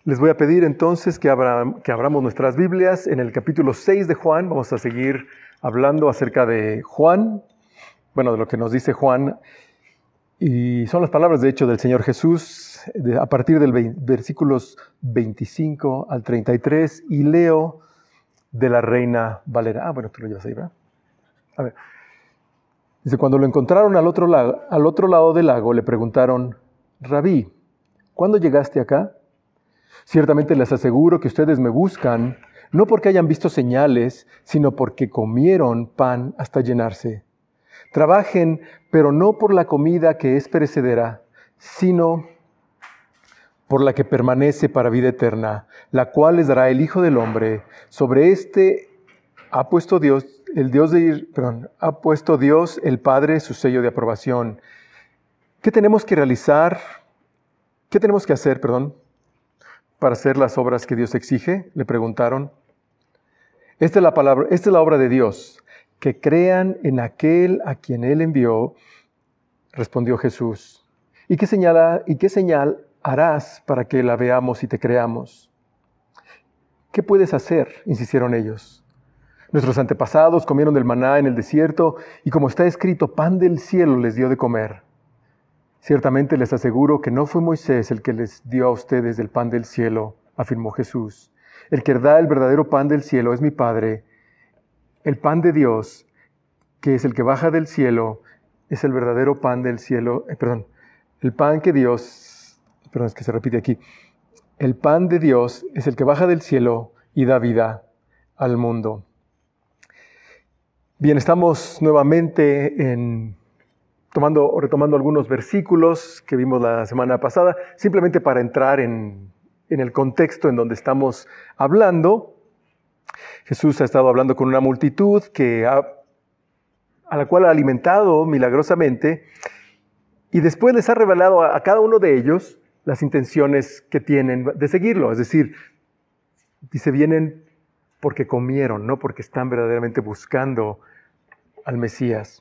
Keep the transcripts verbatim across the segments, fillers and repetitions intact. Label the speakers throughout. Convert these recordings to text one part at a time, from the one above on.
Speaker 1: Les voy a pedir entonces que, abra, que abramos nuestras Biblias en el capítulo seis de Juan. Vamos a seguir hablando acerca de Juan, bueno, de lo que nos dice Juan. Y son las palabras, de hecho, del Señor Jesús, de, a partir del veinte, versículos veinticinco al treinta y tres, y leo de la Reina Valera. Ah, bueno, tú lo llevas ahí, ¿verdad? A ver. Dice, cuando lo encontraron al otro lado, al otro lado del lago, le preguntaron, Rabí, ¿cuándo llegaste acá? Ciertamente les aseguro que ustedes me buscan, no porque hayan visto señales, sino porque comieron pan hasta llenarse. Trabajen, pero no por la comida que es perecedera, sino por la que permanece para vida eterna, la cual les dará el Hijo del Hombre. Sobre este ha puesto Dios, el Dios de, perdón, ha puesto Dios, el Padre, su sello de aprobación. ¿Qué tenemos que realizar? ¿Qué tenemos que hacer, perdón? Para hacer las obras que Dios exige, le preguntaron. Esta es la palabra, esta es la obra de Dios, que crean en aquel a quien Él envió, respondió Jesús. ¿Y qué señal, y qué señal harás para que la veamos y te creamos? ¿Qué puedes hacer?, insistieron ellos. Nuestros antepasados comieron del maná en el desierto, y como está escrito, pan del cielo les dio de comer. Ciertamente les aseguro que no fue Moisés el que les dio a ustedes el pan del cielo, afirmó Jesús. El que da el verdadero pan del cielo es mi Padre. El pan de Dios, que es el que baja del cielo, es el verdadero pan del cielo. Eh, perdón, el pan que Dios, perdón, es que se repite aquí. El pan de Dios es el que baja del cielo y da vida al mundo. Bien, estamos nuevamente en... Tomando o retomando algunos versículos que vimos la semana pasada, simplemente para entrar en, en el contexto en donde estamos hablando. Jesús ha estado hablando con una multitud que ha, a la cual ha alimentado milagrosamente, y después les ha revelado a, a cada uno de ellos las intenciones que tienen de seguirlo. Es decir, dice, vienen porque comieron, no porque están verdaderamente buscando al Mesías.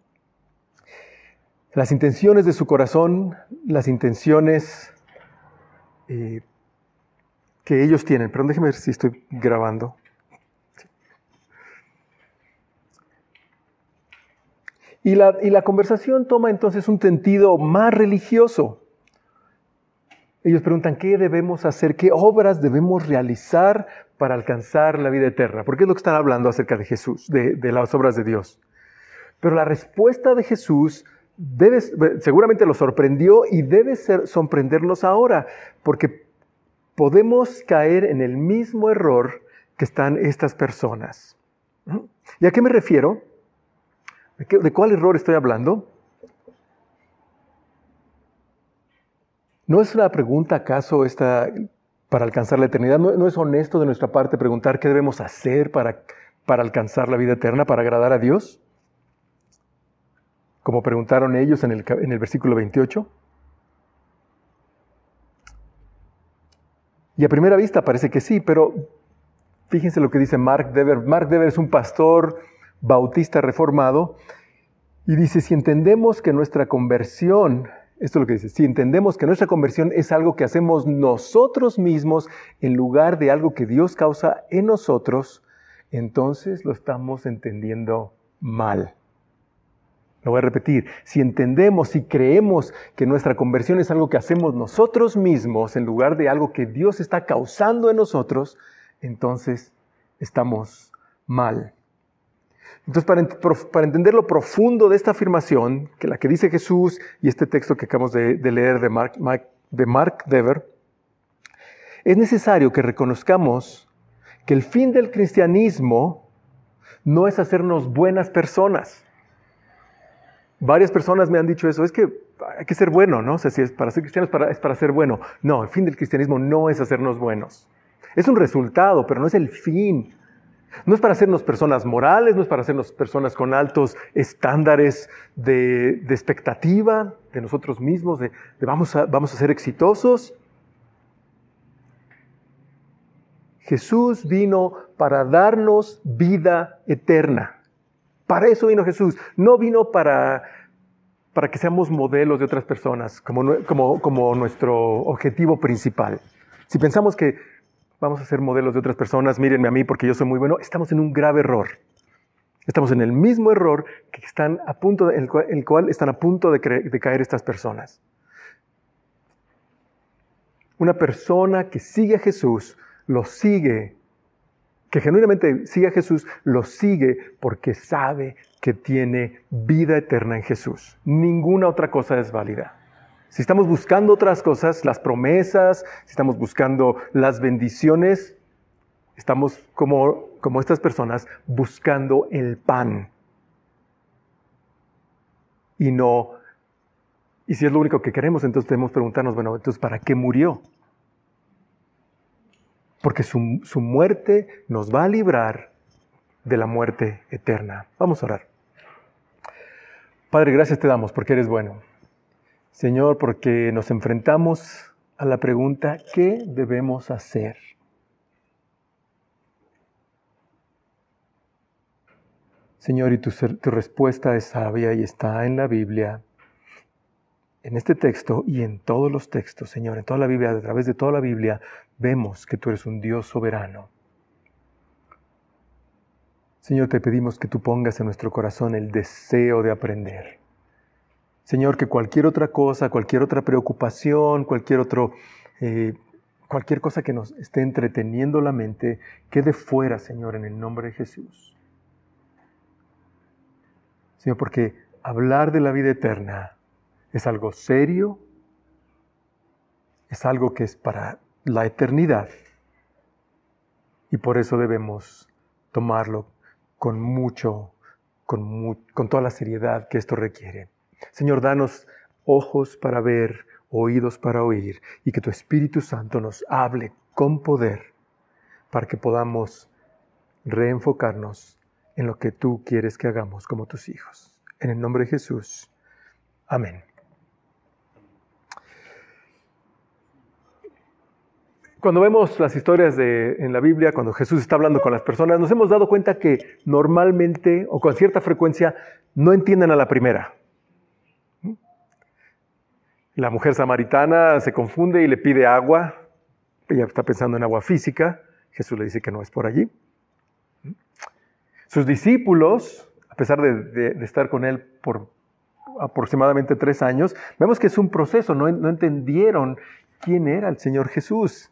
Speaker 1: Las intenciones de su corazón, las intenciones eh, que ellos tienen. Perdón, déjenme ver si estoy grabando. Y la, y la conversación toma entonces un sentido más religioso. Ellos preguntan, ¿qué debemos hacer? ¿Qué obras debemos realizar para alcanzar la vida eterna? Porque es lo que están hablando acerca de Jesús, de, de las obras de Dios. Pero la respuesta de Jesús Debe, seguramente los sorprendió y debe ser, sorprenderlos ahora, porque podemos caer en el mismo error que están estas personas. ¿Y a qué me refiero? ¿De, qué, de cuál error estoy hablando? ¿No es una pregunta acaso esta para alcanzar la eternidad? ¿No, no es honesto de nuestra parte preguntar qué debemos hacer para, para alcanzar la vida eterna, para agradar a Dios? Como preguntaron ellos en el, en el versículo veintiocho. Y a primera vista parece que sí, pero fíjense lo que dice Mark Dever. Mark Dever es un pastor bautista reformado y dice, si entendemos que nuestra conversión, esto es lo que dice, si entendemos que nuestra conversión es algo que hacemos nosotros mismos en lugar de algo que Dios causa en nosotros, entonces lo estamos entendiendo mal. Lo voy a repetir, si entendemos, si creemos que nuestra conversión es algo que hacemos nosotros mismos en lugar de algo que Dios está causando en nosotros, entonces estamos mal. Entonces, para, para entender lo profundo de esta afirmación, que la que dice Jesús y este texto que acabamos de, de leer de Mark, Mark, de Mark Dever, es necesario que reconozcamos que el fin del cristianismo no es hacernos buenas personas. Varias personas me han dicho eso, es que hay que ser bueno, ¿no? O sea, si es para ser cristianos para, es para ser bueno. No, el fin del cristianismo no es hacernos buenos. Es un resultado, pero no es el fin. No es para hacernos personas morales, no es para hacernos personas con altos estándares de, de expectativa de nosotros mismos, de, de vamos, a, vamos a ser exitosos. Jesús vino para darnos vida eterna. Para eso vino Jesús. No vino para, para que seamos modelos de otras personas como, como, como nuestro objetivo principal, Si pensamos que vamos a ser modelos de otras personas, mírenme a mí porque yo soy muy bueno, estamos en un grave error. Estamos en el mismo error que están a punto de, el, cual, el cual están a punto de, cre- de caer estas personas. Una persona que sigue a Jesús, lo sigue, que genuinamente sigue a Jesús, lo sigue porque sabe que tiene vida eterna en Jesús. Ninguna otra cosa es válida. Si estamos buscando otras cosas, las promesas, si estamos buscando las bendiciones, estamos como, como estas personas buscando el pan. Y no, y si es lo único que queremos, entonces debemos preguntarnos, bueno, entonces ¿para qué murió? Porque su, su muerte nos va a librar de la muerte eterna. Vamos a orar. Padre, gracias te damos porque eres bueno. Señor, porque nos enfrentamos a la pregunta, ¿qué debemos hacer? Señor, y tu, tu respuesta es sabia y está en la Biblia, en este texto y en todos los textos, Señor, en toda la Biblia, a través de toda la Biblia, vemos que tú eres un Dios soberano. Señor, te pedimos que tú pongas en nuestro corazón el deseo de aprender. Señor, que cualquier otra cosa, cualquier otra preocupación, cualquier otro, eh, cualquier cosa que nos esté entreteniendo la mente, quede fuera, Señor, en el nombre de Jesús. Señor, porque hablar de la vida eterna es algo serio, es algo que es para la eternidad. Y por eso debemos tomarlo con mucho, con, mu- con toda la seriedad que esto requiere. Señor, danos ojos para ver, oídos para oír, y que tu Espíritu Santo nos hable con poder para que podamos reenfocarnos en lo que tú quieres que hagamos como tus hijos. En el nombre de Jesús. Amén. Cuando vemos las historias de, en la Biblia, cuando Jesús está hablando con las personas, nos hemos dado cuenta que normalmente o con cierta frecuencia no entienden a la primera. La mujer samaritana se confunde y le pide agua. Ella está pensando en agua física. Jesús le dice que no es por allí. Sus discípulos, a pesar de, de, de estar con él por aproximadamente tres años, vemos que es un proceso. No, no entendieron quién era el Señor Jesús.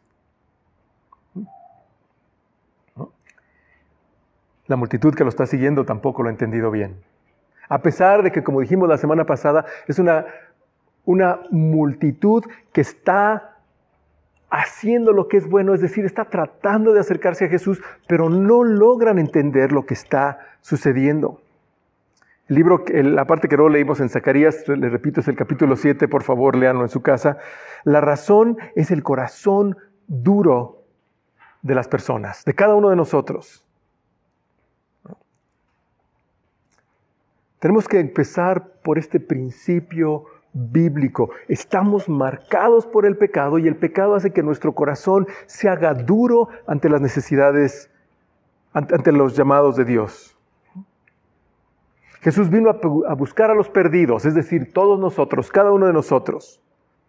Speaker 1: ¿No? La multitud que lo está siguiendo tampoco lo ha entendido bien. A pesar de que, como dijimos la semana pasada, es una... Una multitud que está haciendo lo que es bueno, es decir, está tratando de acercarse a Jesús, pero no logran entender lo que está sucediendo. El libro, la parte que luego leímos en Zacarías, les repito, es el capítulo siete, por favor, léanlo en su casa. La razón es el corazón duro de las personas, de cada uno de nosotros. Tenemos que empezar por este principio bíblico. Estamos marcados por el pecado y el pecado hace que nuestro corazón se haga duro ante las necesidades, ante, ante los llamados de Dios. Jesús vino a, a buscar a los perdidos, es decir, todos nosotros, cada uno de nosotros.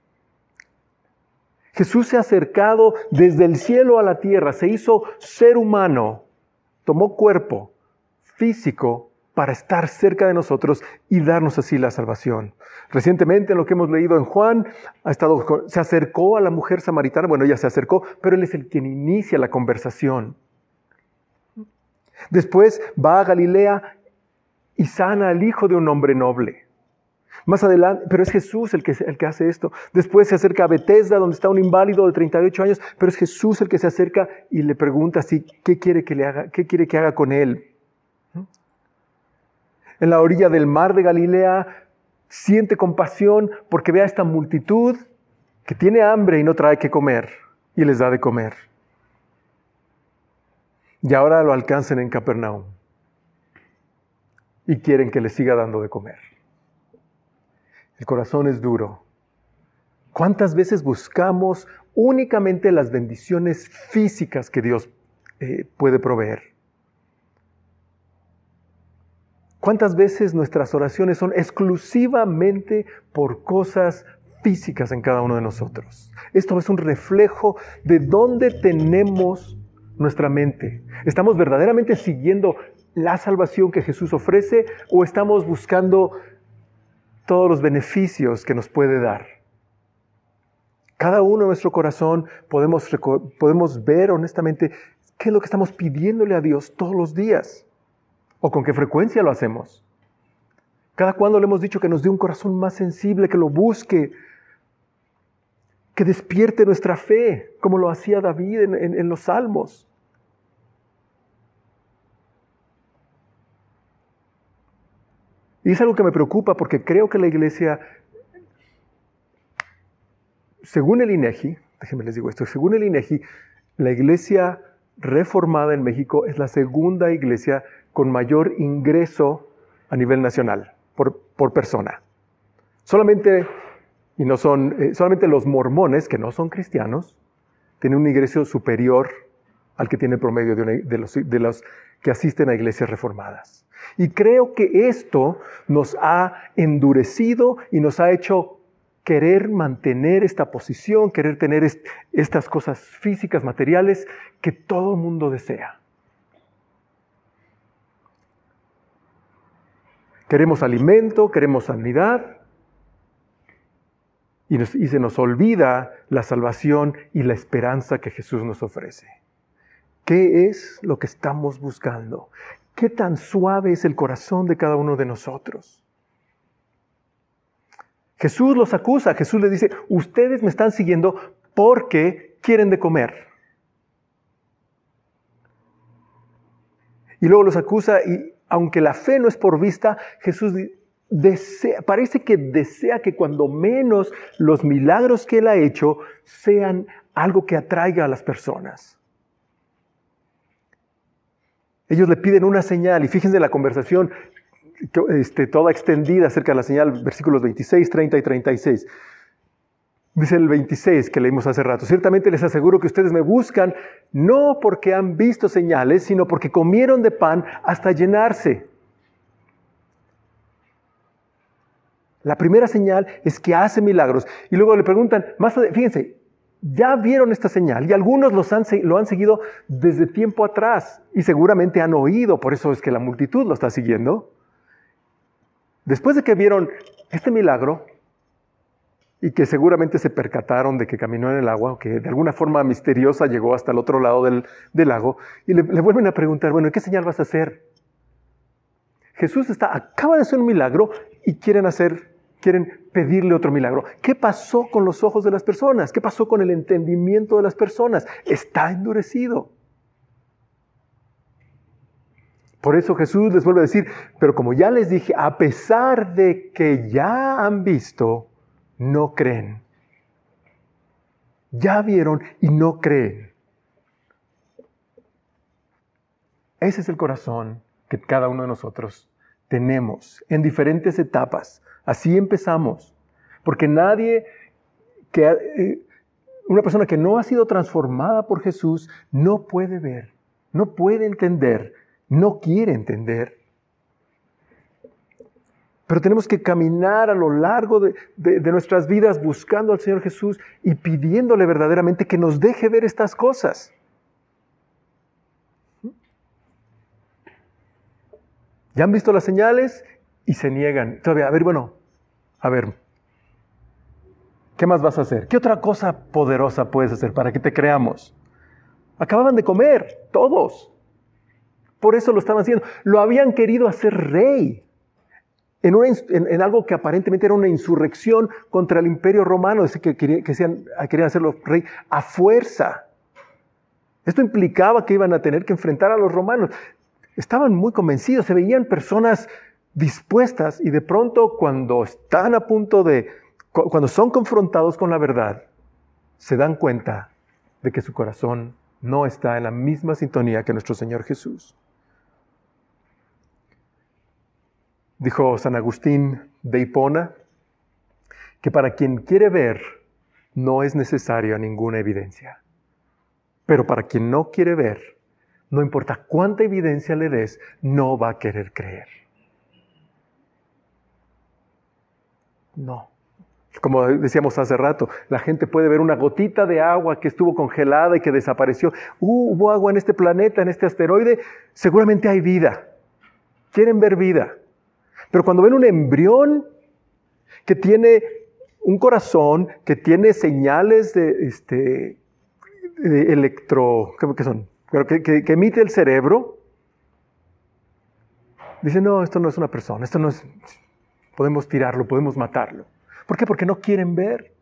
Speaker 1: Jesús se ha acercado desde el cielo a la tierra, se hizo ser humano, tomó cuerpo físico para estar cerca de nosotros y darnos así la salvación. Recientemente, en lo que hemos leído en Juan, ha estado, se acercó a la mujer samaritana. Bueno, ella se acercó, pero Él es el quien inicia la conversación. Después va a Galilea y sana al hijo de un hombre noble. Más adelante, pero es Jesús el que, el que hace esto. Después se acerca a Betesda, donde está un inválido de treinta y ocho años, pero es Jesús el que se acerca y le pregunta si, ¿qué quiere que le haga, qué quiere que haga con él? En la orilla del mar de Galilea, siente compasión porque ve a esta multitud que tiene hambre y no trae que comer, y les da de comer. Y ahora lo alcanzan en Capernaum y quieren que les siga dando de comer. El corazón es duro. ¿Cuántas veces buscamos únicamente las bendiciones físicas que Dios eh, puede proveer? ¿Cuántas veces nuestras oraciones son exclusivamente por cosas físicas en cada uno de nosotros. Esto es un reflejo de dónde tenemos nuestra mente. ¿Estamos verdaderamente siguiendo la salvación que Jesús ofrece o estamos buscando todos los beneficios que nos puede dar? Cada uno en nuestro corazón podemos, podemos ver honestamente qué es lo que estamos pidiéndole a Dios todos los días o con qué frecuencia lo hacemos. Cada cuando le hemos dicho que nos dé un corazón más sensible, que lo busque, que despierte nuestra fe, como lo hacía David en, en, en los Salmos. Y es algo que me preocupa porque creo que la iglesia, según el INEGI, déjenme les digo esto, según el INEGI, la iglesia reformada en México es la segunda iglesia con mayor ingreso a nivel nacional por, por persona. Solamente, y no son, eh, solamente los mormones, que no son cristianos, tienen un ingreso superior al que tiene el promedio de, una, de, los, de los que asisten a iglesias reformadas. Y creo que esto nos ha endurecido y nos ha hecho querer mantener esta posición, querer tener est- estas cosas físicas, materiales, que todo el mundo desea. Queremos alimento, queremos sanidad, y, nos, y se nos olvida la salvación y la esperanza que Jesús nos ofrece. ¿Qué es lo que estamos buscando? ¿Qué tan suave es el corazón de cada uno de nosotros? Jesús los acusa, Jesús les dice, ustedes me están siguiendo porque quieren de comer. Y luego los acusa y aunque la fe no es por vista, Jesús desea, parece que desea que cuando menos los milagros que Él ha hecho sean algo que atraiga a las personas. Ellos le piden una señal y fíjense la conversación este, toda extendida acerca de la señal, versículos veintiséis, treinta y treinta y seis. Dice el veintiséis que leímos hace rato, ciertamente les aseguro que ustedes me buscan no porque han visto señales, sino porque comieron de pan hasta llenarse. La primera señal es que hace milagros. Y luego le preguntan, más adelante, fíjense, ya vieron esta señal y algunos los han, lo han seguido desde tiempo atrás y seguramente han oído, por eso es que la multitud lo está siguiendo. Después de que vieron este milagro y que seguramente se percataron de que caminó en el agua o que de alguna forma misteriosa llegó hasta el otro lado del, del lago y le, le vuelven a preguntar, bueno, ¿qué señal vas a hacer? Jesús está, acaba de hacer un milagro y quieren hacer Quieren pedirle otro milagro. ¿Qué pasó con los ojos de las personas? ¿Qué pasó con el entendimiento de las personas? Está endurecido. Por eso Jesús les vuelve a decir, pero como ya les dije, a pesar de que ya han visto, no creen. Ya vieron y no creen. Ese es el corazón que cada uno de nosotros tenemos en diferentes etapas. Así empezamos, porque nadie, que, eh, una persona que no ha sido transformada por Jesús, no puede ver, no puede entender, no quiere entender. Pero tenemos que caminar a lo largo de, de, de nuestras vidas buscando al Señor Jesús y pidiéndole verdaderamente que nos deje ver estas cosas. ¿Ya han visto las señales? Y se niegan. Todavía, a ver, bueno, a ver, ¿qué más vas a hacer? ¿Qué otra cosa poderosa puedes hacer para que te creamos? Acababan de comer, todos. Por eso lo estaban haciendo. Lo habían querido hacer rey. En, una, en, en algo que aparentemente era una insurrección contra el imperio romano. Es que, querían, que sean, querían hacerlo rey a fuerza. Esto implicaba que iban a tener que enfrentar a los romanos. Estaban muy convencidos, se veían personas dispuestas y de pronto cuando están a punto de, cuando son confrontados con la verdad, se dan cuenta de que su corazón no está en la misma sintonía que nuestro Señor Jesús. Dijo San Agustín de Hipona que para quien quiere ver no es necesaria ninguna evidencia, pero para quien no quiere ver, no importa cuánta evidencia le des, no va a querer creer. No. Como decíamos hace rato, la gente puede ver una gotita de agua que estuvo congelada y que desapareció. Uh, hubo agua en este planeta, en este asteroide, seguramente hay vida. Quieren ver vida. Pero cuando ven un embrión que tiene un corazón, que tiene señales de, este, de electro, ¿qué son? Que, que, que emite el cerebro, dicen, no, esto no es una persona, esto no es, podemos tirarlo, podemos matarlo. ¿Por qué? Porque no quieren ver.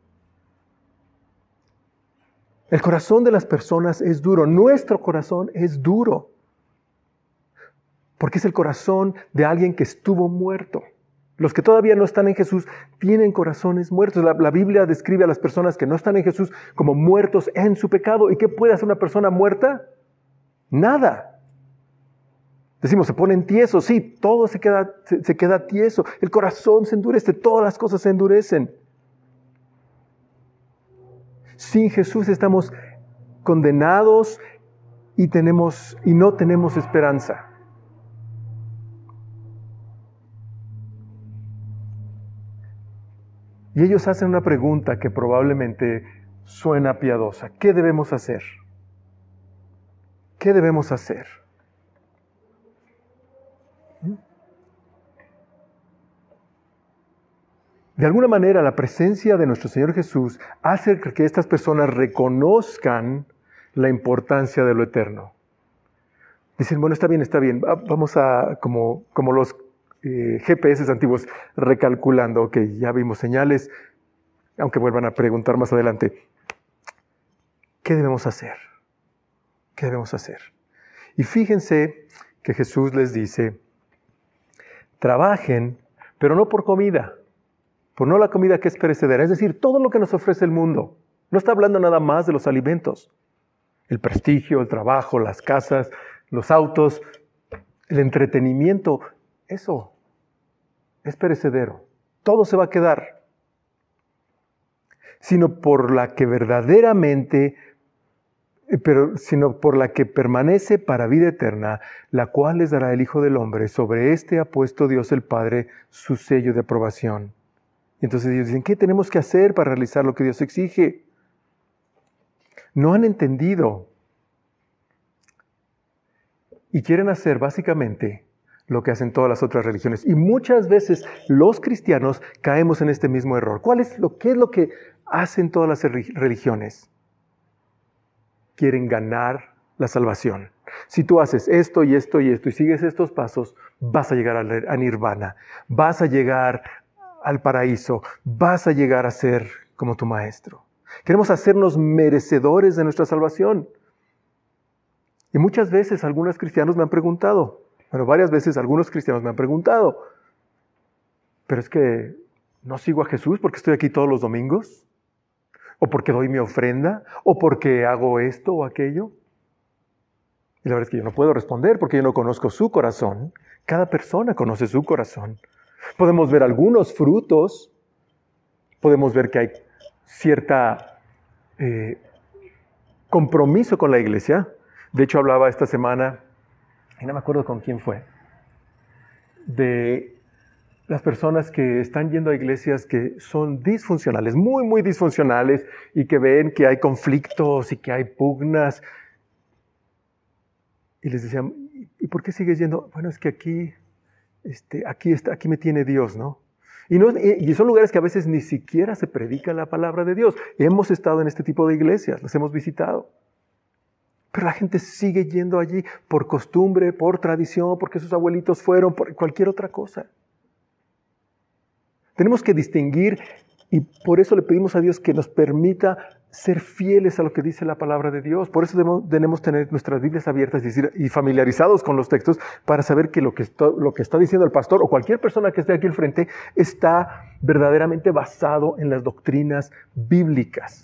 Speaker 1: El corazón de las personas es duro, nuestro corazón es duro, porque es el corazón de alguien que estuvo muerto. Los que todavía no están en Jesús tienen corazones muertos. La, la Biblia describe a las personas que no están en Jesús como muertos en su pecado. ¿Y qué puede hacer una persona muerta? Nada. Decimos, se ponen tiesos. Sí, todo se queda, se, se queda tieso. El corazón se endurece, todas las cosas se endurecen. Sin Jesús estamos condenados y, tenemos, y no tenemos esperanza. Y ellos hacen una pregunta que probablemente suena piadosa. ¿Qué debemos hacer? ¿Qué debemos hacer? De alguna manera, la presencia de nuestro Señor Jesús hace que estas personas reconozcan la importancia de lo eterno. Dicen, bueno, está bien, está bien. Vamos a, como, como los Eh, G P S antiguos, recalculando, que ya vimos señales, aunque vuelvan a preguntar más adelante, ¿qué debemos hacer? ¿Qué debemos hacer? Y fíjense que Jesús les dice, trabajen, pero no por comida, por no la comida que es perecedera, es decir, todo lo que nos ofrece el mundo. No está hablando nada más de los alimentos, el prestigio, el trabajo, las casas, los autos, el entretenimiento. Eso es perecedero. Todo se va a quedar. Sino por la que verdaderamente, pero, sino por la que permanece para vida eterna, la cual les dará el Hijo del Hombre. Sobre este ha puesto Dios el Padre su sello de aprobación. Y entonces ellos dicen, ¿qué tenemos que hacer para realizar lo que Dios exige? No han entendido. Y quieren hacer básicamente lo que hacen todas las otras religiones. Y muchas veces los cristianos caemos en este mismo error. ¿Cuál es lo, qué es lo que hacen todas las religiones? Quieren ganar la salvación. Si tú haces esto y esto y esto y sigues estos pasos, vas a llegar a nirvana, vas a llegar al paraíso, vas a llegar a ser como tu maestro. Queremos hacernos merecedores de nuestra salvación. Y muchas veces algunos cristianos me han preguntado, Bueno, varias veces algunos cristianos me han preguntado, pero es que no sigo a Jesús porque estoy aquí todos los domingos, o porque doy mi ofrenda, o porque hago esto o aquello. Y la verdad es que yo no puedo responder porque yo no conozco su corazón. Cada persona conoce su corazón. Podemos ver algunos frutos, podemos ver que hay cierta eh, compromiso con la iglesia. De hecho, hablaba esta semana, y no me acuerdo con quién fue, de las personas que están yendo a iglesias que son disfuncionales, muy, muy disfuncionales, y que ven que hay conflictos y que hay pugnas. Y les decían, ¿y por qué sigues yendo? Bueno, es que aquí, este, aquí, está, aquí me tiene Dios, ¿no? Y, no, y son lugares que a veces ni siquiera se predica la palabra de Dios. Hemos estado en este tipo de iglesias, las hemos visitado. Pero la gente sigue yendo allí por costumbre, por tradición, porque sus abuelitos fueron, por cualquier otra cosa. Tenemos que distinguir, y por eso le pedimos a Dios que nos permita ser fieles a lo que dice la palabra de Dios. Por eso debemos, debemos tener nuestras Biblias abiertas y, decir, y familiarizados con los textos para saber que lo que, está, lo que está diciendo el pastor o cualquier persona que esté aquí al frente está verdaderamente basado en las doctrinas bíblicas.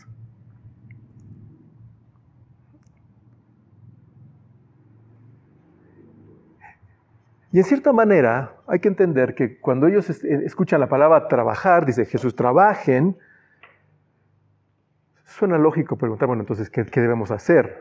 Speaker 1: Y en cierta manera hay que entender que cuando ellos escuchan la palabra trabajar, dice Jesús, trabajen, suena lógico preguntar, bueno, entonces, ¿qué, qué debemos hacer?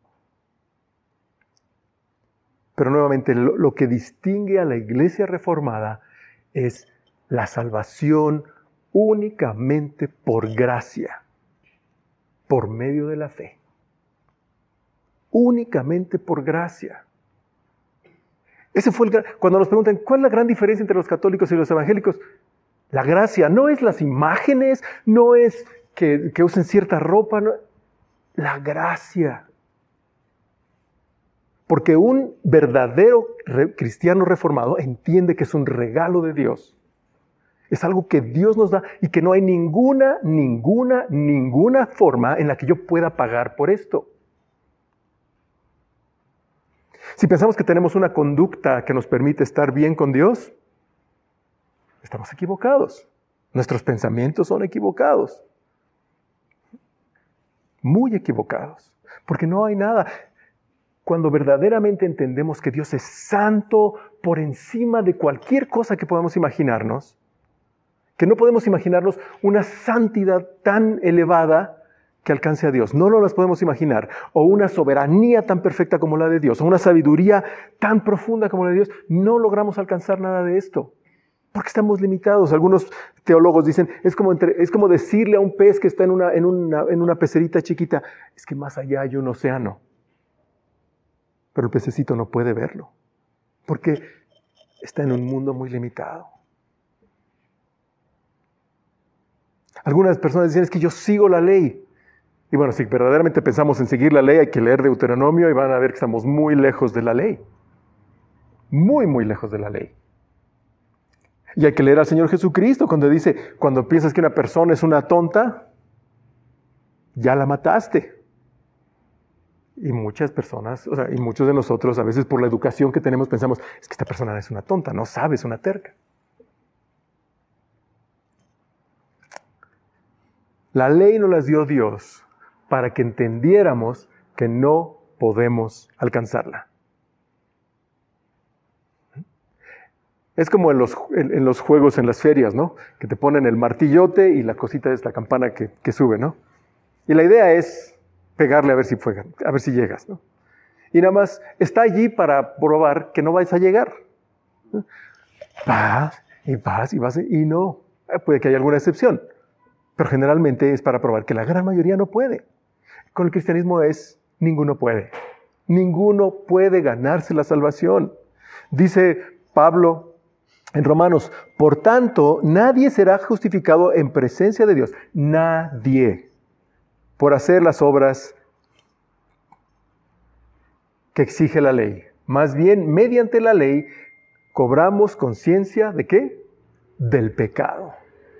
Speaker 1: Pero nuevamente, lo, lo que distingue a la iglesia reformada es la salvación únicamente por gracia, por medio de la fe. Únicamente por gracia. Ese fue el gran... Cuando nos preguntan, ¿cuál es la gran diferencia entre los católicos y los evangélicos? La gracia no es las imágenes, no es que, que usen cierta ropa, no. La gracia. Porque un verdadero re- cristiano reformado entiende que es un regalo de Dios. Es algo que Dios nos da y que no hay ninguna, ninguna, ninguna forma en la que yo pueda pagar por esto. Si pensamos que tenemos una conducta que nos permite estar bien con Dios, estamos equivocados. Nuestros pensamientos son equivocados. Muy equivocados. Porque no hay nada. Cuando verdaderamente entendemos que Dios es santo por encima de cualquier cosa que podamos imaginarnos, que no podemos imaginarnos una santidad tan elevada que alcance a Dios. No nos las podemos imaginar. O una soberanía tan perfecta como la de Dios. O una sabiduría tan profunda como la de Dios. No logramos alcanzar nada de esto. Porque estamos limitados. Algunos teólogos dicen, es como, entre, es como decirle a un pez que está en una, en, una, en una pecerita chiquita, es que más allá hay un océano. Pero el pececito no puede verlo. Porque está en un mundo muy limitado. Algunas personas dicen, es que yo sigo la ley. Y bueno, si verdaderamente pensamos en seguir la ley, hay que leer Deuteronomio y van a ver que estamos muy lejos de la ley. Muy, muy lejos de la ley. Y hay que leer al Señor Jesucristo cuando dice, cuando piensas que una persona es una tonta, ya la mataste. Y muchas personas, o sea, y muchos de nosotros, a veces por la educación que tenemos, pensamos, es que esta persona es una tonta, no sabe, es una terca. La ley nos las dio Dios para que entendiéramos que no podemos alcanzarla. Es como en los, en, en los juegos, en las ferias, ¿no? Que te ponen el martillote y la cosita es la campana que, que sube, ¿no? Y la idea es pegarle a ver si fue, a ver si llegas, ¿no? Y nada más está allí para probar que no vais a llegar. Vas y vas y vas y no. Puede que haya alguna excepción, pero generalmente es para probar que la gran mayoría no puede. Con el cristianismo es, ninguno puede. Ninguno puede ganarse la salvación. Dice Pablo en Romanos, por tanto, nadie será justificado en presencia de Dios. Nadie. Por hacer las obras que exige la ley. Más bien, mediante la ley, cobramos conciencia ¿de qué? Del pecado.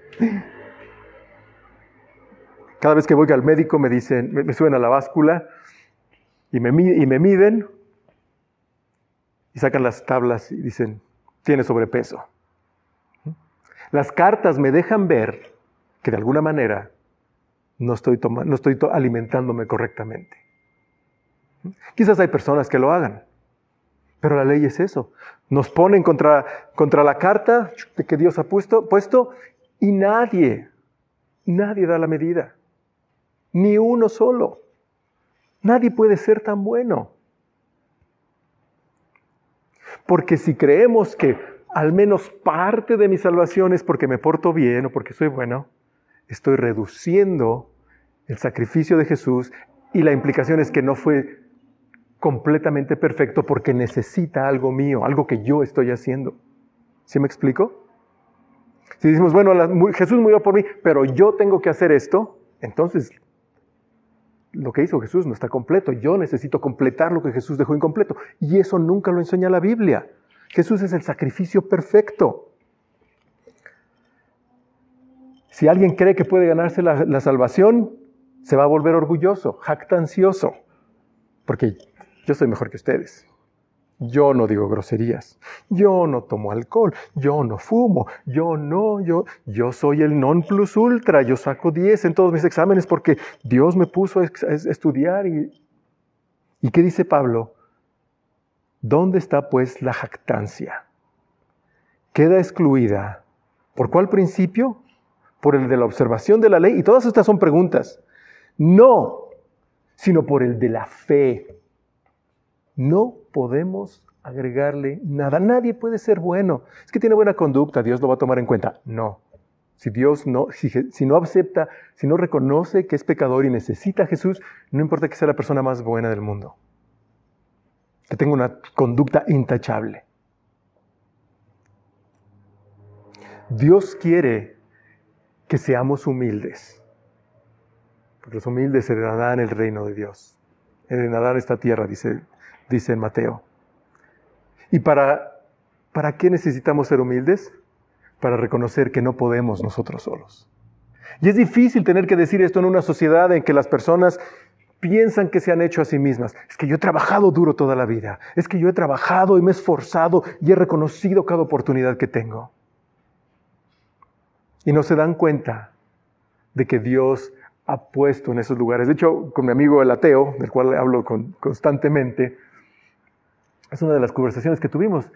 Speaker 1: Cada vez que voy al médico me dicen, me, me suben a la báscula y me, y me miden y sacan las tablas y dicen, tiene sobrepeso. Las cartas me dejan ver que de alguna manera no estoy, toma, no estoy to- alimentándome correctamente. Quizás hay personas que lo hagan, pero la ley es eso. Nos ponen contra, contra la carta que Dios ha puesto, puesto y nadie, nadie da la medida. Ni uno solo. Nadie puede ser tan bueno. Porque si creemos que al menos parte de mi salvación es porque me porto bien o porque soy bueno, estoy reduciendo el sacrificio de Jesús y la implicación es que no fue completamente perfecto porque necesita algo mío, algo que yo estoy haciendo. ¿Sí me explico? Si decimos, bueno, la, Jesús murió por mí, pero yo tengo que hacer esto, entonces lo que hizo Jesús no está completo. Yo necesito completar lo que Jesús dejó incompleto. Y eso nunca lo enseña la Biblia. Jesús es el sacrificio perfecto. Si alguien cree que puede ganarse la, la salvación, se va a volver orgulloso, jactancioso. Porque yo soy mejor que ustedes. Yo no digo groserías. Yo no tomo alcohol. Yo no fumo. Yo no, yo, yo soy el non plus ultra. Yo saco diez en todos mis exámenes porque Dios me puso a estudiar. ¿Y, ¿y qué dice Pablo? ¿Dónde está pues la jactancia? Queda excluida. ¿Por cuál principio? Por el de la observación de la ley. Y todas estas son preguntas. No, sino por el de la fe. No podemos agregarle nada. Nadie puede ser bueno. Es que tiene buena conducta, Dios lo va a tomar en cuenta. No. Si Dios no, si, si no acepta, si no reconoce que es pecador y necesita a Jesús, no importa que sea la persona más buena del mundo, que tenga una conducta intachable. Dios quiere que seamos humildes, porque los humildes heredarán el reino de Dios, heredarán esta tierra, dice, dice en Mateo. ¿Y para, para qué necesitamos ser humildes? Para reconocer que no podemos nosotros solos. Y es difícil tener que decir esto en una sociedad en que las personas piensan que se han hecho a sí mismas. Es que yo he trabajado duro toda la vida. Es que yo he trabajado y me he esforzado y he reconocido cada oportunidad que tengo. Y no se dan cuenta de que Dios ha puesto en esos lugares. De hecho, con mi amigo el ateo, del cual hablo con, constantemente, es una de las conversaciones que tuvimos.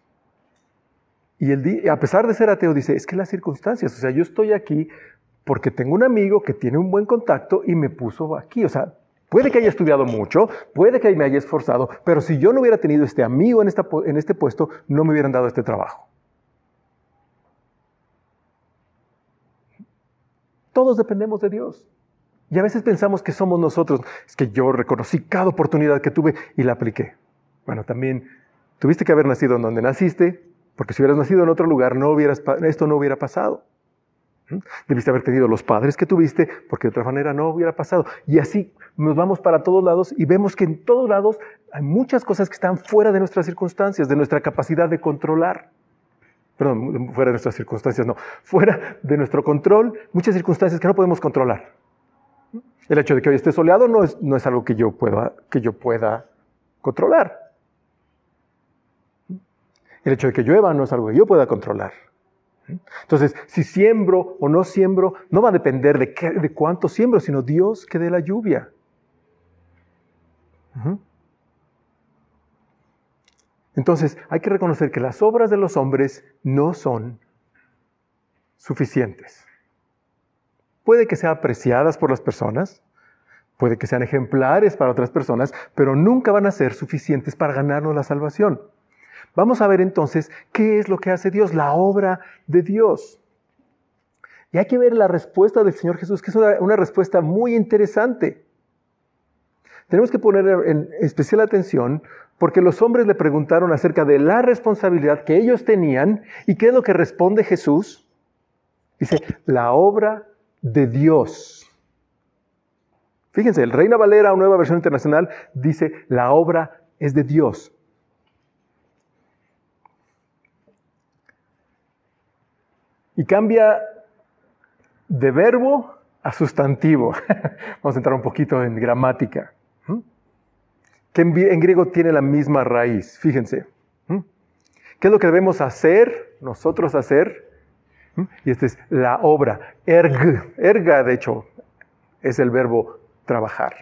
Speaker 1: Y él, a pesar de ser ateo, dice, es que las circunstancias, o sea, yo estoy aquí porque tengo un amigo que tiene un buen contacto y me puso aquí. O sea, puede que haya estudiado mucho, puede que me haya esforzado, pero si yo no hubiera tenido este amigo en, esta, en este puesto, no me hubieran dado este trabajo. Todos dependemos de Dios. Y a veces pensamos que somos nosotros. Es que yo reconocí cada oportunidad que tuve y la apliqué. Bueno, también tuviste que haber nacido en donde naciste, porque si hubieras nacido en otro lugar, no hubieras, esto no hubiera pasado. Debiste haber tenido los padres que tuviste, porque de otra manera no hubiera pasado. Y así nos vamos para todos lados y vemos que en todos lados hay muchas cosas que están fuera de nuestras circunstancias, de nuestra capacidad de controlar. Perdón, fuera de nuestras circunstancias, no. Fuera de nuestro control, muchas circunstancias que no podemos controlar. El hecho de que hoy esté soleado no es, no es algo que yo pueda, que yo pueda controlar. El hecho de que llueva no es algo que yo pueda controlar. Entonces, si siembro o no siembro, no va a depender de, qué, de cuánto siembro, sino Dios que dé la lluvia. Uh-huh. Entonces, hay que reconocer que las obras de los hombres no son suficientes. Puede que sean apreciadas por las personas, puede que sean ejemplares para otras personas, pero nunca van a ser suficientes para ganarnos la salvación. Vamos a ver entonces qué es lo que hace Dios, la obra de Dios. Y hay que ver la respuesta del Señor Jesús, que es una, una respuesta muy interesante. Tenemos que poner en especial atención porque los hombres le preguntaron acerca de la responsabilidad que ellos tenían y qué es lo que responde Jesús. Dice, la obra de Dios. Fíjense, el Reina Valera, Nueva Versión Internacional, dice, la obra es de Dios. Y cambia de verbo a sustantivo. Vamos a entrar un poquito en gramática. Que en, en griego tiene la misma raíz. Fíjense. ¿Qué es lo que debemos hacer? Nosotros hacer. Y esta es la obra. Erg. Erga, de hecho, es el verbo trabajar.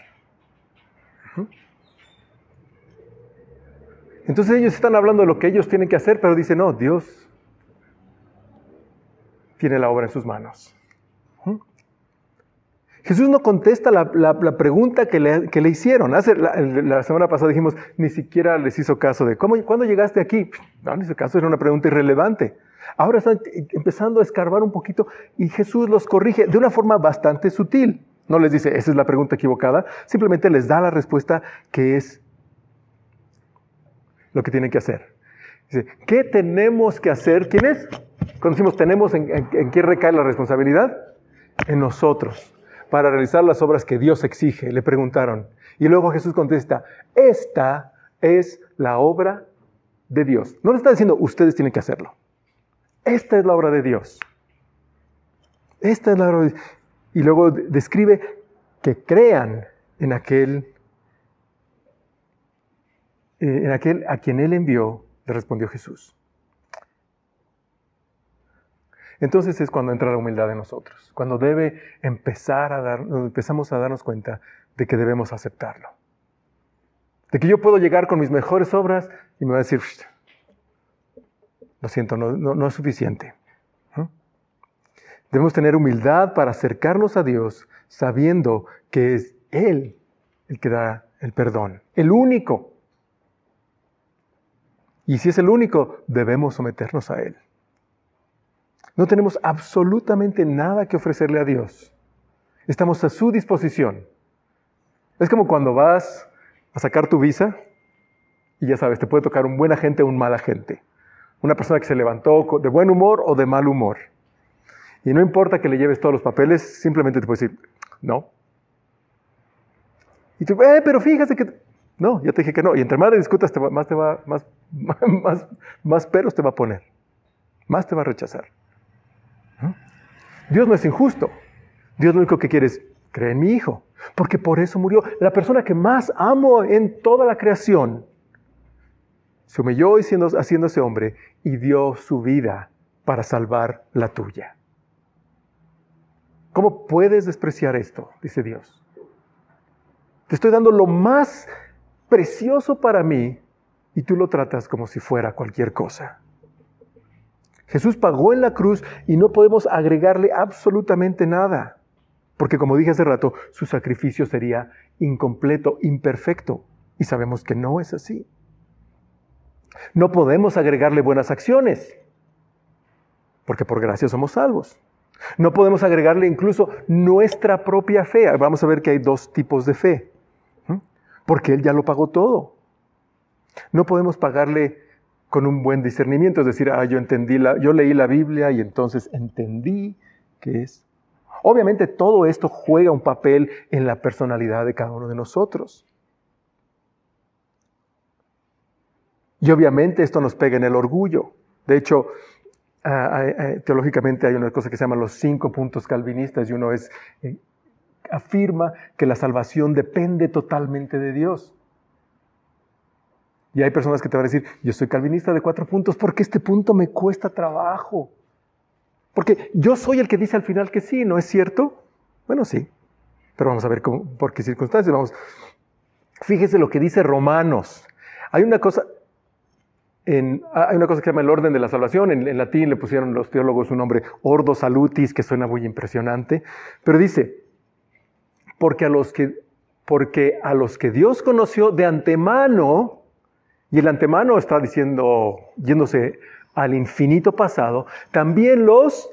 Speaker 1: Entonces ellos están hablando de lo que ellos tienen que hacer, pero dicen, no, Dios tiene la obra en sus manos. ¿Mm? Jesús no contesta la, la, la pregunta que le, que le hicieron. Hace, la, la semana pasada dijimos, ni siquiera les hizo caso de, ¿cómo, ¿cuándo llegaste aquí? No, en ese caso era una pregunta irrelevante. Ahora están empezando a escarbar un poquito y Jesús los corrige de una forma bastante sutil. No les dice, esa es la pregunta equivocada. Simplemente les da la respuesta que es lo que tienen que hacer. Dice, ¿qué tenemos que hacer? ¿Quién es? Cuando decimos tenemos, ¿en, en, en qué recae la responsabilidad? En nosotros, para realizar las obras que Dios exige, le preguntaron. Y luego Jesús contesta, esta es la obra de Dios. No le está diciendo, ustedes tienen que hacerlo. Esta es la obra de Dios. Esta es la obra de Dios. Y luego describe que crean en aquel, en aquel a quien Él envió, le respondió Jesús. Entonces es cuando entra la humildad en nosotros, cuando debe empezar a dar, empezamos a darnos cuenta de que debemos aceptarlo. De que yo puedo llegar con mis mejores obras y me va a decir, lo siento, no, no, no es suficiente. ¿Mm? Debemos tener humildad para acercarnos a Dios sabiendo que es Él el que da el perdón, el único. Y si es el único, debemos someternos a Él. No tenemos absolutamente nada que ofrecerle a Dios. Estamos a su disposición. Es como cuando vas a sacar tu visa y ya sabes, te puede tocar un buen agente o un mal agente. Una persona que se levantó de buen humor o de mal humor. Y no importa que le lleves todos los papeles, simplemente te puede decir, no. Y tú, eh, pero fíjate que... No, ya te dije que no. Y entre más le discutas, te va, más, te va, más, más, más peros te va a poner. Más te va a rechazar. ¿Mm? Dios no es injusto. Dios lo único que quiere es, cree en mi Hijo. Porque por eso murió. La persona que más amo en toda la creación se humilló y siendo, haciéndose hombre y dio su vida para salvar la tuya. ¿Cómo puedes despreciar esto? Dice Dios. Te estoy dando lo más precioso para mí y tú lo tratas como si fuera cualquier cosa. Jesús pagó en la cruz y no podemos agregarle absolutamente nada. Porque como dije hace rato, su sacrificio sería incompleto, imperfecto. Y sabemos que no es así. No podemos agregarle buenas acciones. Porque por gracia somos salvos. No podemos agregarle incluso nuestra propia fe. Vamos a ver que hay dos tipos de fe. Porque Él ya lo pagó todo. No podemos pagarle con un buen discernimiento. Es decir, ah, yo entendí la, yo leí la Biblia y entonces entendí que es. Obviamente todo esto juega un papel en la personalidad de cada uno de nosotros. Y obviamente esto nos pega en el orgullo. De hecho, uh, uh, uh, teológicamente hay una cosa que se llama los cinco puntos calvinistas y uno es, eh, afirma que la salvación depende totalmente de Dios. Y hay personas que te van a decir, yo soy calvinista de cuatro puntos porque este punto me cuesta trabajo. Porque yo soy el que dice al final que sí, ¿no es cierto? Bueno, sí. Pero vamos a ver cómo, por qué circunstancias. Vamos. Fíjese lo que dice Romanos. Hay una cosa, en, hay una cosa que se llama el orden de la salvación. En, en latín le pusieron los teólogos un nombre, Ordo Salutis, que suena muy impresionante. Pero dice, porque a los que, porque a los que Dios conoció de antemano, y el antemano está diciendo, yéndose al infinito pasado, también los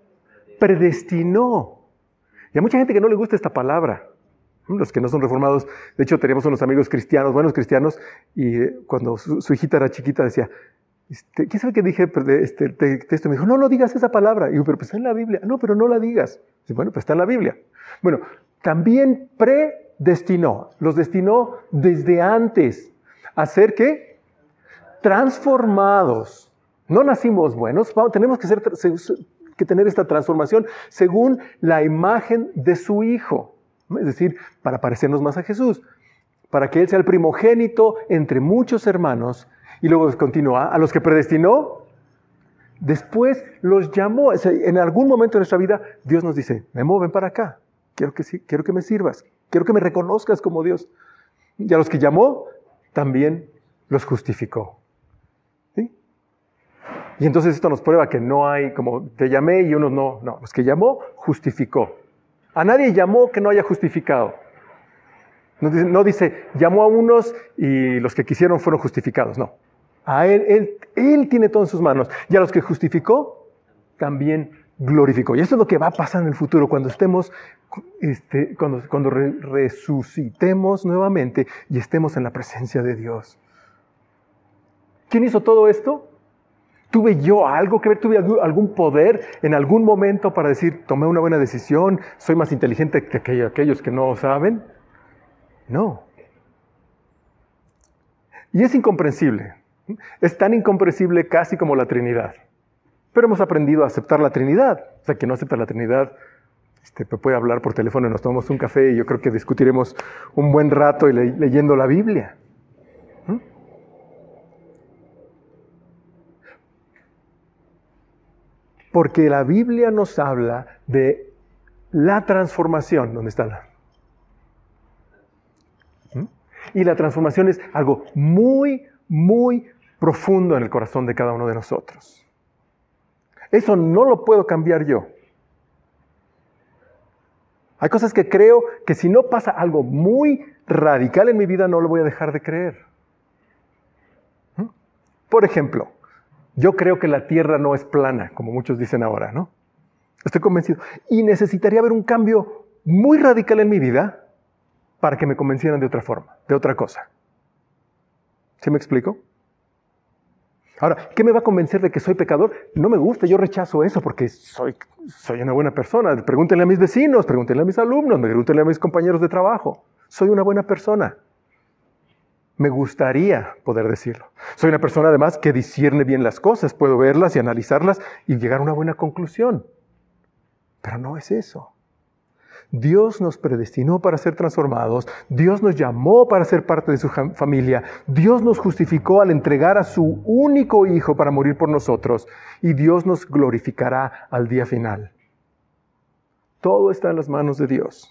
Speaker 1: predestinó. Y hay mucha gente que no le gusta esta palabra. Los que no son reformados, de hecho teníamos unos amigos cristianos, buenos cristianos, y cuando su, su hijita era chiquita decía, este, ¿quién sabe qué dije este texto? Me dijo, no, no digas esa palabra. Y yo, pero pues está en la Biblia. No, pero no la digas. Y bueno, pues está en la Biblia. Bueno, también predestinó, los destinó desde antes a ser, ¿qué? Transformados. No nacimos buenos, tenemos que, ser, que tener esta transformación según la imagen de su Hijo. Es decir, para parecernos más a Jesús, para que Él sea el primogénito entre muchos hermanos. Y luego continúa, a los que predestinó, después los llamó. O sea, en algún momento de nuestra vida, Dios nos dice, Memo, ven para acá, quiero que, quiero que me sirvas, quiero que me reconozcas como Dios. Y a los que llamó, también los justificó. ¿Sí? Y entonces esto nos prueba que no hay, como te llamé y unos no, no, los que llamó, justificó. A nadie llamó que no haya justificado. No dice, no dice, llamó a unos y los que quisieron fueron justificados. No. A él, él, él tiene todo en sus manos. Y a los que justificó, también glorificó. Y esto es lo que va a pasar en el futuro cuando estemos, este, cuando, cuando re, resucitemos nuevamente y estemos en la presencia de Dios. ¿Quién hizo todo esto? ¿Tuve yo algo que ver? ¿Tuve algún poder en algún momento para decir, tomé una buena decisión, soy más inteligente que aquellos que no saben? No. Y es incomprensible. Es tan incomprensible casi como la Trinidad. Pero hemos aprendido a aceptar la Trinidad. O sea, que no acepta la Trinidad, este, puede hablar por teléfono y nos tomamos un café y yo creo que discutiremos un buen rato y le, leyendo la Biblia. ¿Mm? Porque la Biblia nos habla de la transformación. ¿Dónde está la? ¿Mm? Y la transformación es algo muy, muy profundo en el corazón de cada uno de nosotros. Eso no lo puedo cambiar yo. Hay cosas que creo que si no pasa algo muy radical en mi vida, no lo voy a dejar de creer. ¿Mm? Por ejemplo, Yo creo que la tierra no es plana, como muchos dicen ahora, ¿no? Estoy convencido. Y necesitaría haber un cambio muy radical en mi vida para que me convencieran de otra forma, de otra cosa. ¿Sí me explico? Ahora, ¿qué me va a convencer de que soy pecador? No me gusta, yo rechazo eso porque soy, soy una buena persona. Pregúntenle a mis vecinos, pregúntenle a mis alumnos, pregúntenle a mis compañeros de trabajo. Soy una buena persona. Me gustaría poder decirlo. Soy una persona además que discierne bien las cosas, puedo verlas y analizarlas y llegar a una buena conclusión. Pero no es eso. Dios nos predestinó para ser transformados, Dios nos llamó para ser parte de su familia, Dios nos justificó al entregar a su único Hijo para morir por nosotros y Dios nos glorificará al día final. Todo está en las manos de Dios.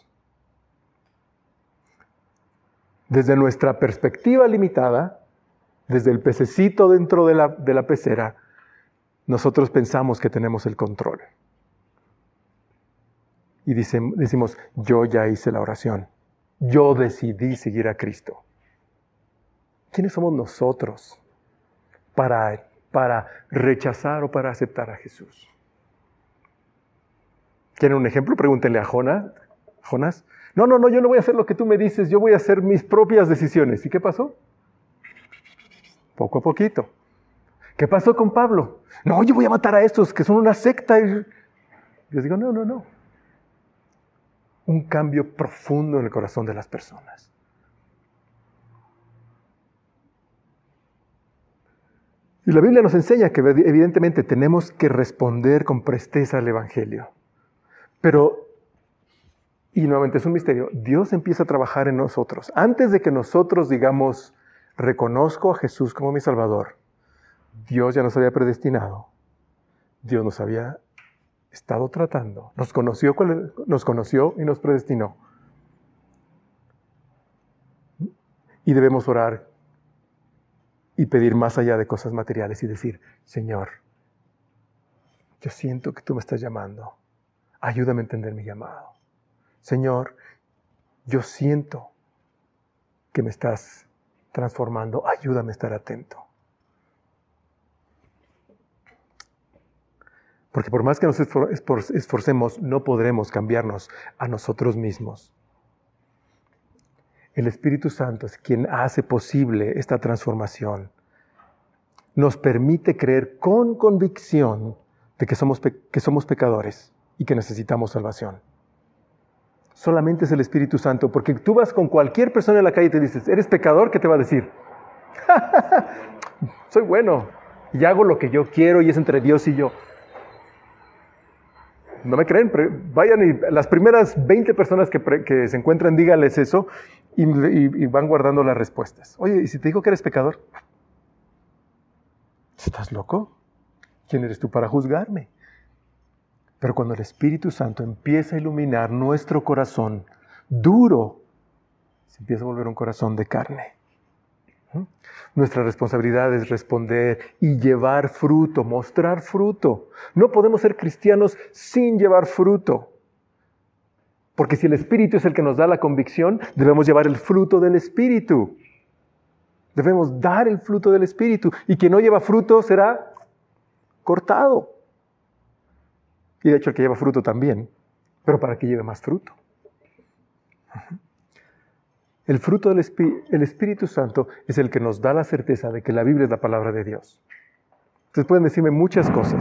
Speaker 1: Desde nuestra perspectiva limitada, desde el pececito dentro de la, de la pecera, nosotros pensamos que tenemos el control. Y dice, decimos, yo ya hice la oración. Yo decidí seguir a Cristo. ¿Quiénes somos nosotros para, para rechazar o para aceptar a Jesús? ¿Quieren un ejemplo? Pregúntenle a Jonás. Jonás. No, no, no, yo no voy a hacer lo que tú me dices, yo voy a hacer mis propias decisiones. ¿Y qué pasó? Poco a poquito. ¿Qué pasó con Pablo? No, yo voy a matar a estos que son una secta. Y les digo, no, no, no. Un cambio profundo en el corazón de las personas. Y la Biblia nos enseña que evidentemente tenemos que responder con presteza al Evangelio. Pero, y nuevamente es un misterio, Dios empieza a trabajar en nosotros. Antes de que nosotros digamos, reconozco a Jesús como mi Salvador, Dios ya nos había predestinado. Dios nos había estado tratando, nos conoció, nos conoció y nos predestinó. Y debemos orar y pedir más allá de cosas materiales y decir, Señor, yo siento que tú me estás llamando, ayúdame a entender mi llamado. Señor, yo siento que me estás transformando, ayúdame a estar atento. Porque por más que nos esforcemos, no podremos cambiarnos a nosotros mismos. El Espíritu Santo es quien hace posible esta transformación. Nos permite creer con convicción de que somos, pe- que somos pecadores y que necesitamos salvación. Solamente es el Espíritu Santo, porque tú vas con cualquier persona en la calle y te dices, ¿eres pecador? ¿Qué te va a decir? Soy bueno y hago lo que yo quiero y es entre Dios y yo. No me creen, vayan y las primeras veinte personas que, pre, que se encuentran, díganles eso y, y, y van guardando las respuestas. Oye, ¿y si te digo que eres pecador? ¿Estás loco? ¿Quién eres tú para juzgarme? Pero cuando el Espíritu Santo empieza a iluminar nuestro corazón duro, se empieza a volver un corazón de carne. Nuestra responsabilidad es responder y llevar fruto, mostrar fruto. No podemos ser cristianos sin llevar fruto. Porque si el Espíritu es el que nos da la convicción, debemos llevar el fruto del Espíritu. Debemos dar el fruto del Espíritu. Y quien no lleva fruto será cortado. Y de hecho el que lleva fruto también, pero para que lleve más fruto. El fruto del Espí- el Espíritu Santo es el que nos da la certeza de que la Biblia es la palabra de Dios. Ustedes pueden decirme muchas cosas,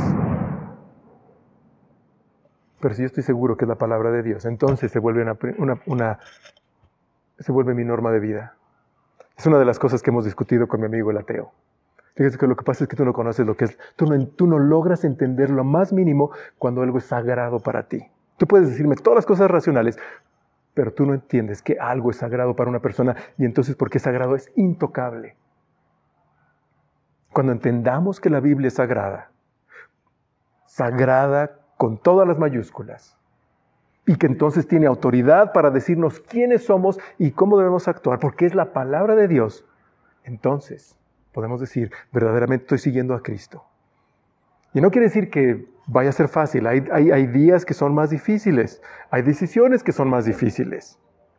Speaker 1: pero si yo estoy seguro que es la palabra de Dios, entonces se vuelve, una, una, una, se vuelve mi norma de vida. Es una de las cosas que hemos discutido con mi amigo el ateo. Fíjate que lo que pasa es que tú no conoces lo que es, tú no, tú no logras entender lo más mínimo cuando algo es sagrado para ti. Tú puedes decirme todas las cosas racionales, pero tú no entiendes que algo es sagrado para una persona y entonces porque es sagrado es intocable. Cuando entendamos que la Biblia es sagrada, sagrada con todas las mayúsculas, y que entonces tiene autoridad para decirnos quiénes somos y cómo debemos actuar, porque es la palabra de Dios, entonces podemos decir, verdaderamente estoy siguiendo a Cristo. Y no quiere decir que vaya a ser fácil. Hay, hay, hay días que son más difíciles. Hay decisiones que son más difíciles.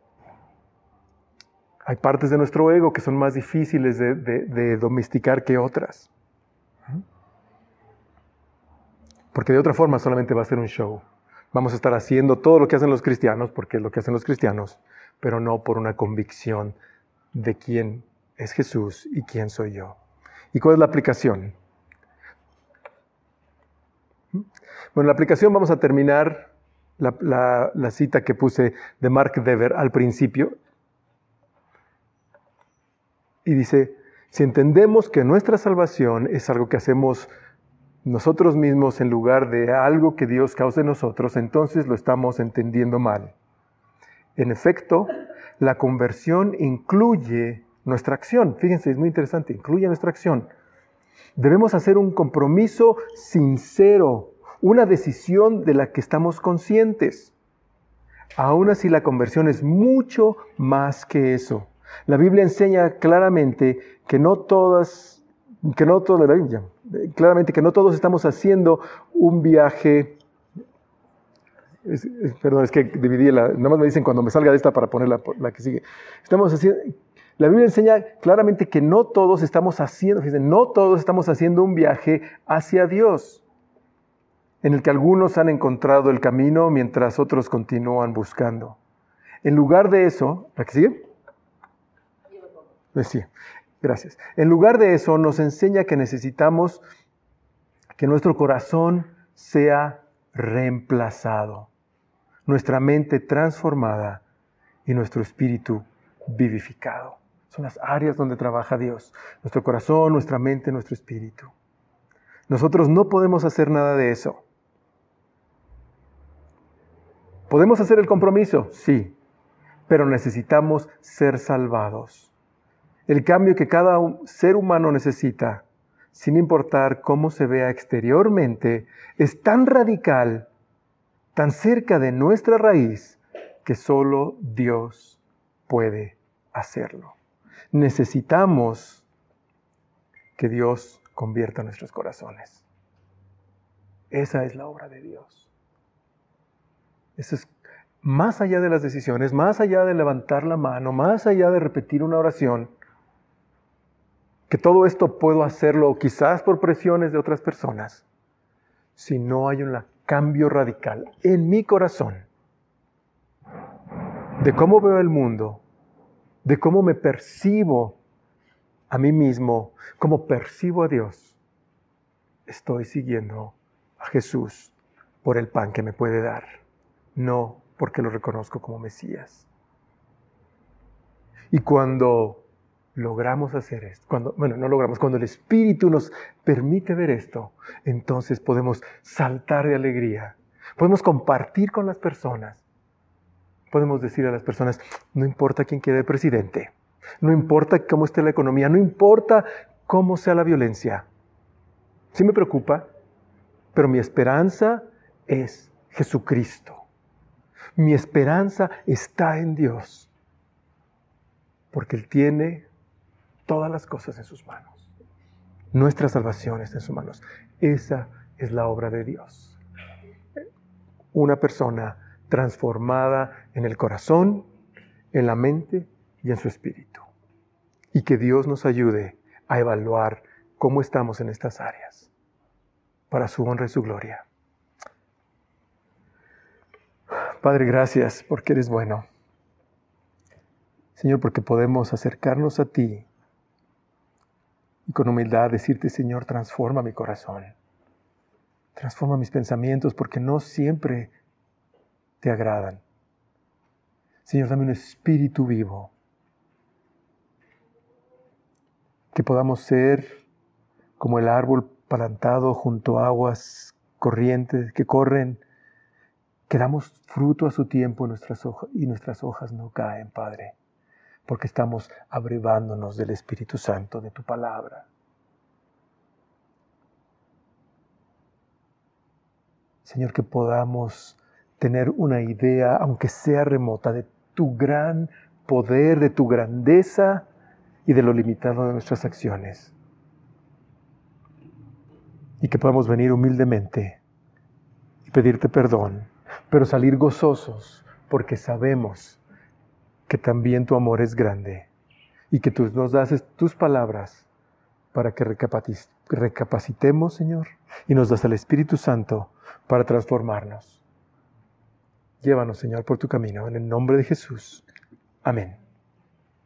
Speaker 1: Hay partes de nuestro ego que son más difíciles de, de, de domesticar que otras. Porque de otra forma solamente va a ser un show. Vamos a estar haciendo todo lo que hacen los cristianos, porque es lo que hacen los cristianos, pero no por una convicción de quién es Jesús y quién soy yo. ¿Y cuál es la aplicación? Bueno, la aplicación vamos a terminar la, la, la cita que puse de Mark Dever al principio. Y dice, si entendemos que nuestra salvación es algo que hacemos nosotros mismos en lugar de algo que Dios causa en nosotros, entonces lo estamos entendiendo mal. En efecto, la conversión incluye nuestra acción. Fíjense, es muy interesante, incluye nuestra acción. Debemos hacer un compromiso sincero, una decisión de la que estamos conscientes. Aún así, la conversión es mucho más que eso. La Biblia enseña claramente que no todas, que no toda la Biblia, claramente que no todos estamos haciendo un viaje. Es, es, perdón, es que dividí la. Nada más me dicen cuando me salga de esta para poner la, la que sigue. Estamos haciendo. La Biblia enseña claramente que no todos estamos haciendo, fíjense, no todos estamos haciendo un viaje hacia Dios, en el que algunos han encontrado el camino mientras otros continúan buscando. En lugar de eso, ¿la que sigue? Sí, gracias. En lugar de eso, nos enseña que necesitamos que nuestro corazón sea reemplazado, nuestra mente transformada y nuestro espíritu vivificado. Son las áreas donde trabaja Dios, nuestro corazón, nuestra mente, nuestro espíritu. Nosotros no podemos hacer nada de eso. ¿Podemos hacer el compromiso? Sí, pero necesitamos ser salvados. El cambio que cada ser humano necesita, sin importar cómo se vea exteriormente, es tan radical, tan cerca de nuestra raíz, que solo Dios puede hacerlo. Necesitamos que Dios convierta nuestros corazones. Esa es la obra de Dios. Eso es más allá de las decisiones, más allá de levantar la mano, más allá de repetir una oración. Que todo esto puedo hacerlo quizás por presiones de otras personas, si no hay un cambio radical en mi corazón de cómo veo el mundo, de cómo me percibo a mí mismo, cómo percibo a Dios. Estoy siguiendo a Jesús por el pan que me puede dar, no porque lo reconozco como Mesías. Y cuando logramos hacer esto, cuando, bueno, no logramos, cuando el Espíritu nos permite ver esto, entonces podemos saltar de alegría, podemos compartir con las personas, podemos decir a las personas, no importa quién quede presidente, no importa cómo esté la economía, no importa cómo sea la violencia, sí me preocupa, pero mi esperanza es Jesucristo, mi esperanza está en Dios, porque Él tiene todas las cosas en sus manos. Nuestra salvación está en sus manos. Esa es la obra de Dios. Una persona transformada en el corazón, en la mente y en su espíritu. Y que Dios nos ayude a evaluar cómo estamos en estas áreas, para su honra y su gloria. Padre, gracias porque eres bueno. Señor, porque podemos acercarnos a ti y con humildad decirte, Señor, transforma mi corazón. Transforma mis pensamientos porque no siempre te agradan. Señor, dame un espíritu vivo. Que podamos ser como el árbol plantado junto a aguas corrientes que corren, que damos fruto a su tiempo nuestras hojas, y nuestras hojas no caen, Padre, porque estamos abrevándonos del Espíritu Santo, de tu palabra. Señor, que podamos tener una idea, aunque sea remota, de tu gran poder, de tu grandeza y de lo limitado de nuestras acciones. Y que podamos venir humildemente y pedirte perdón, pero salir gozosos porque sabemos que también tu amor es grande y que tú nos das tus palabras para que recapacitemos, Señor, y nos das el Espíritu Santo para transformarnos. Llévanos, Señor, por tu camino, en el nombre de Jesús. Amén.